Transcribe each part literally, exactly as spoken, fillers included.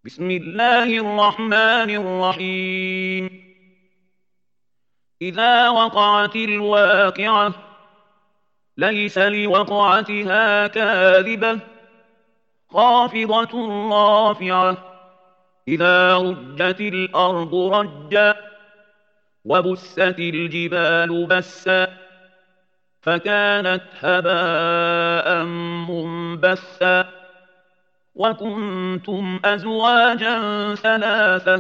بسم الله الرحمن الرحيم. إذا وقعت الواقعة ليس لوقعتها كاذبة خافضة رافعة. إذا رجت الأرض رجا وبست الجبال بسا فكانت هباء منبثا وكنتم أزواجا ثلاثة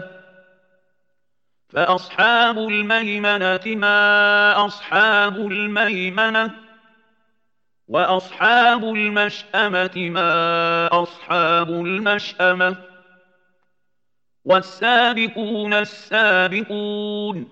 فأصحاب الميمنة ما أصحاب الميمنة وأصحاب المشأمة ما أصحاب المشأمة والسابقون السابقون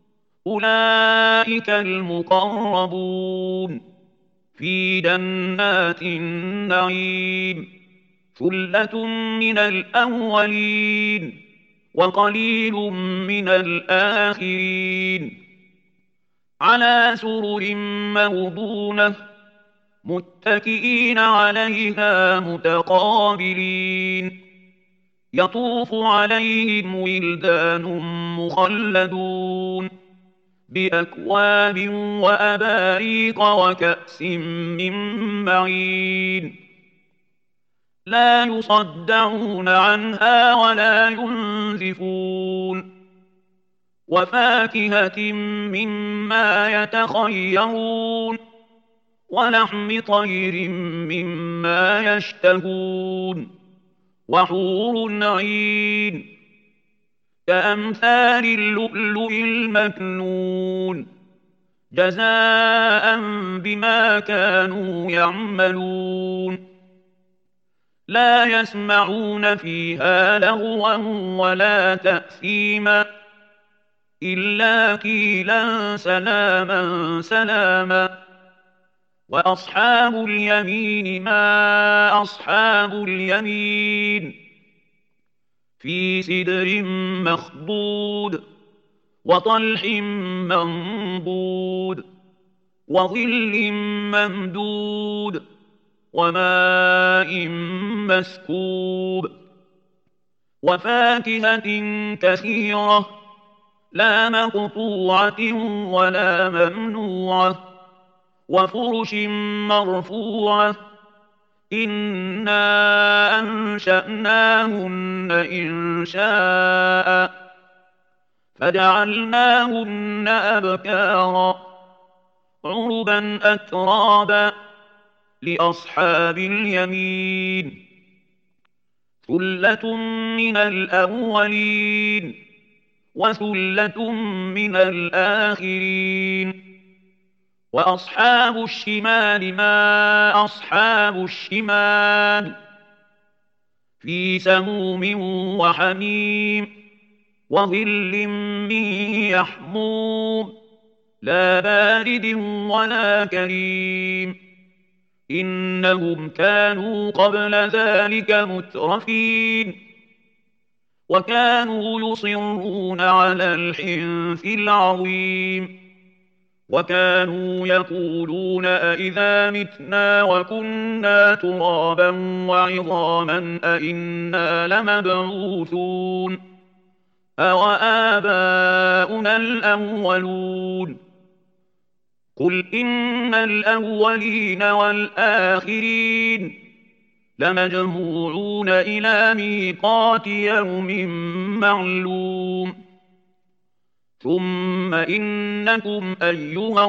أولئك المقربون في جنات النعيم ثلة من الأولين وقليل من الآخرين على سرر موضونة متكئين عليها متقابلين يطوف عليهم ولدان مخلدون بأكواب وأباريق وكأس من معين لا يصدعون عنها ولا ينزفون وفاكهة مما يتخيرون ولحم طير مما يشتهون وحور عين كأمثال اللؤلؤ المكنون جزاء بما كانوا يعملون لا يسمعون فيها لغوا ولا تأثيما إلا قيلا سلاما سلاما وأصحاب اليمين ما أصحاب اليمين في سدر مخضود وطلح منضود وظل ممدود وماء مسكوب وفاكهة كثيرة لا مقطوعة ولا ممنوعة وفرش مرفوعة إنا أنشأناهن إنشاء فجعلناهن أبكارا عربا أترابا لأصحاب اليمين ثلة من الأولين وثلة من الآخرين وأصحاب الشمال ما أصحاب الشمال في سموم وحميم وظل من يحموم لا بارد ولا كريم إنهم كانوا قبل ذلك مترفين وكانوا يصرون على الحنث العظيم وكانوا يقولون أئذا متنا وكنا ترابا وعظاما أئنا لمبعوثون أوآباؤنا الأولون قل إن الأولين والآخرين لمجموعون إلى ميقات يوم معلوم ثم إنكم أيها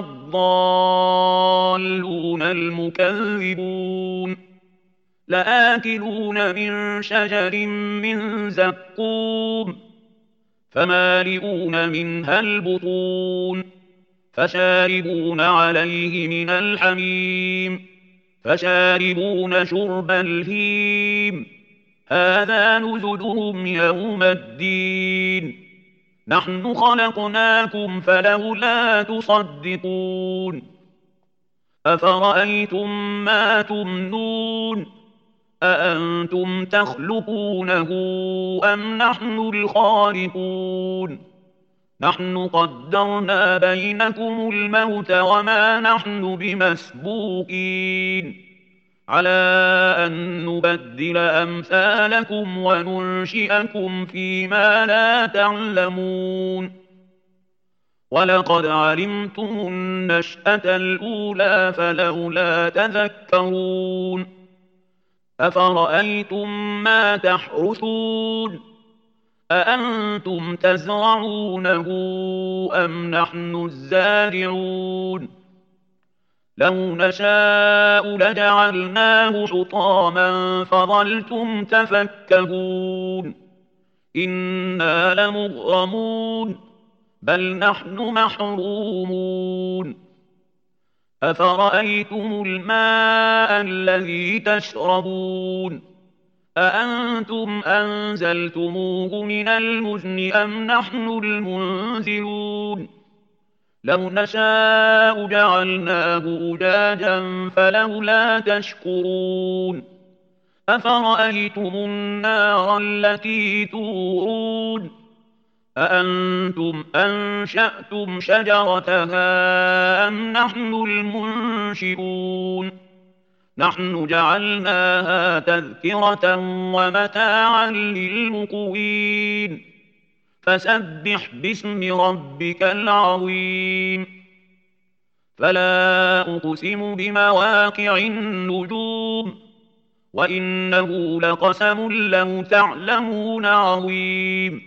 الضالون المكذبون لآكلون من شجر من زقوم فمالئون منها البطون فشاربون عليه من الحميم فشاربون شرب الهيم هذا نزلهم يوم الدين نحن خلقناكم فلولا تصدقون أفرأيتم ما تمنون أأنتم تخلقونه أم نحن الخالقون نحن قدرنا بينكم الموت وما نحن بمسبوقين على أن نبدل أمثالكم وننشئكم فيما لا تعلمون ولقد علمتم النشأة الأولى فلولا تذكرون أفرأيتم ما تحرثون أأنتم تزرعونه أم نحن الزارعون لو نشاء لجعلناه حطاما فظلتم تفكهون إنا لمغرمون بل نحن محرومون أفرأيتم الماء الذي تشربون أأنتم أنزلتموه من المزن أم نحن المنزلون لو نشاء جعلناه أجاجا فلولا تشكرون أفرأيتم النار التي تورون أأنتم أنشأتم شجرتها أم نحن المنشئون نحن جعلناها تذكرة ومتاعا للمقوين فسبح باسم ربك العظيم فلا أقسم بمواقع النجوم وإنه لقسم لو تعلمون عظيم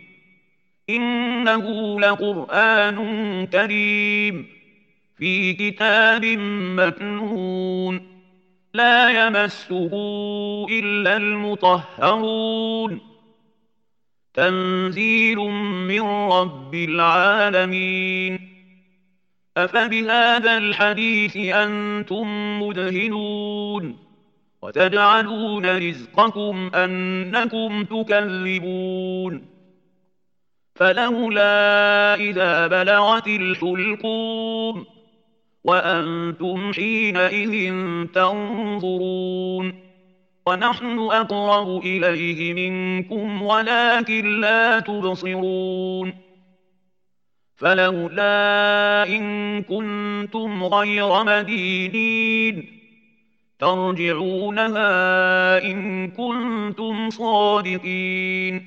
إنه لقرآن كريم في كتاب مكنون لا يمسه إلا المطهرون تنزيل من رب العالمين أفبهذا الحديث أنتم مدهنون وتجعلون رزقكم أنكم تكذبون فلولا إذا بلغت الحلقوم وأنتم حينئذ تنظرون ونحن أقرب إليه منكم ولكن لا تبصرون فلولا إن كنتم غير مدينين ترجعونها إن كنتم صادقين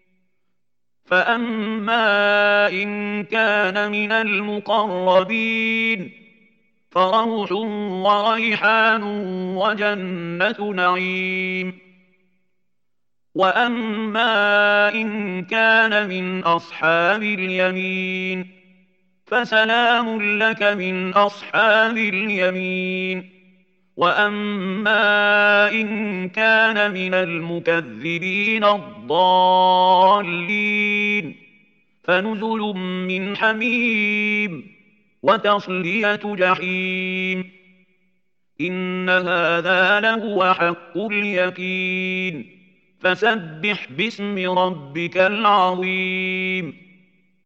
فأما إن كان من المقربين فروح وريحان وجنة نعيم وأما إن كان من أصحاب اليمين فسلام لك من أصحاب اليمين وأما إن كان من المكذبين الضالين فنزل من حميم وتصلية جحيم إن هذا لهو حق اليقين فسبح باسم ربك العظيم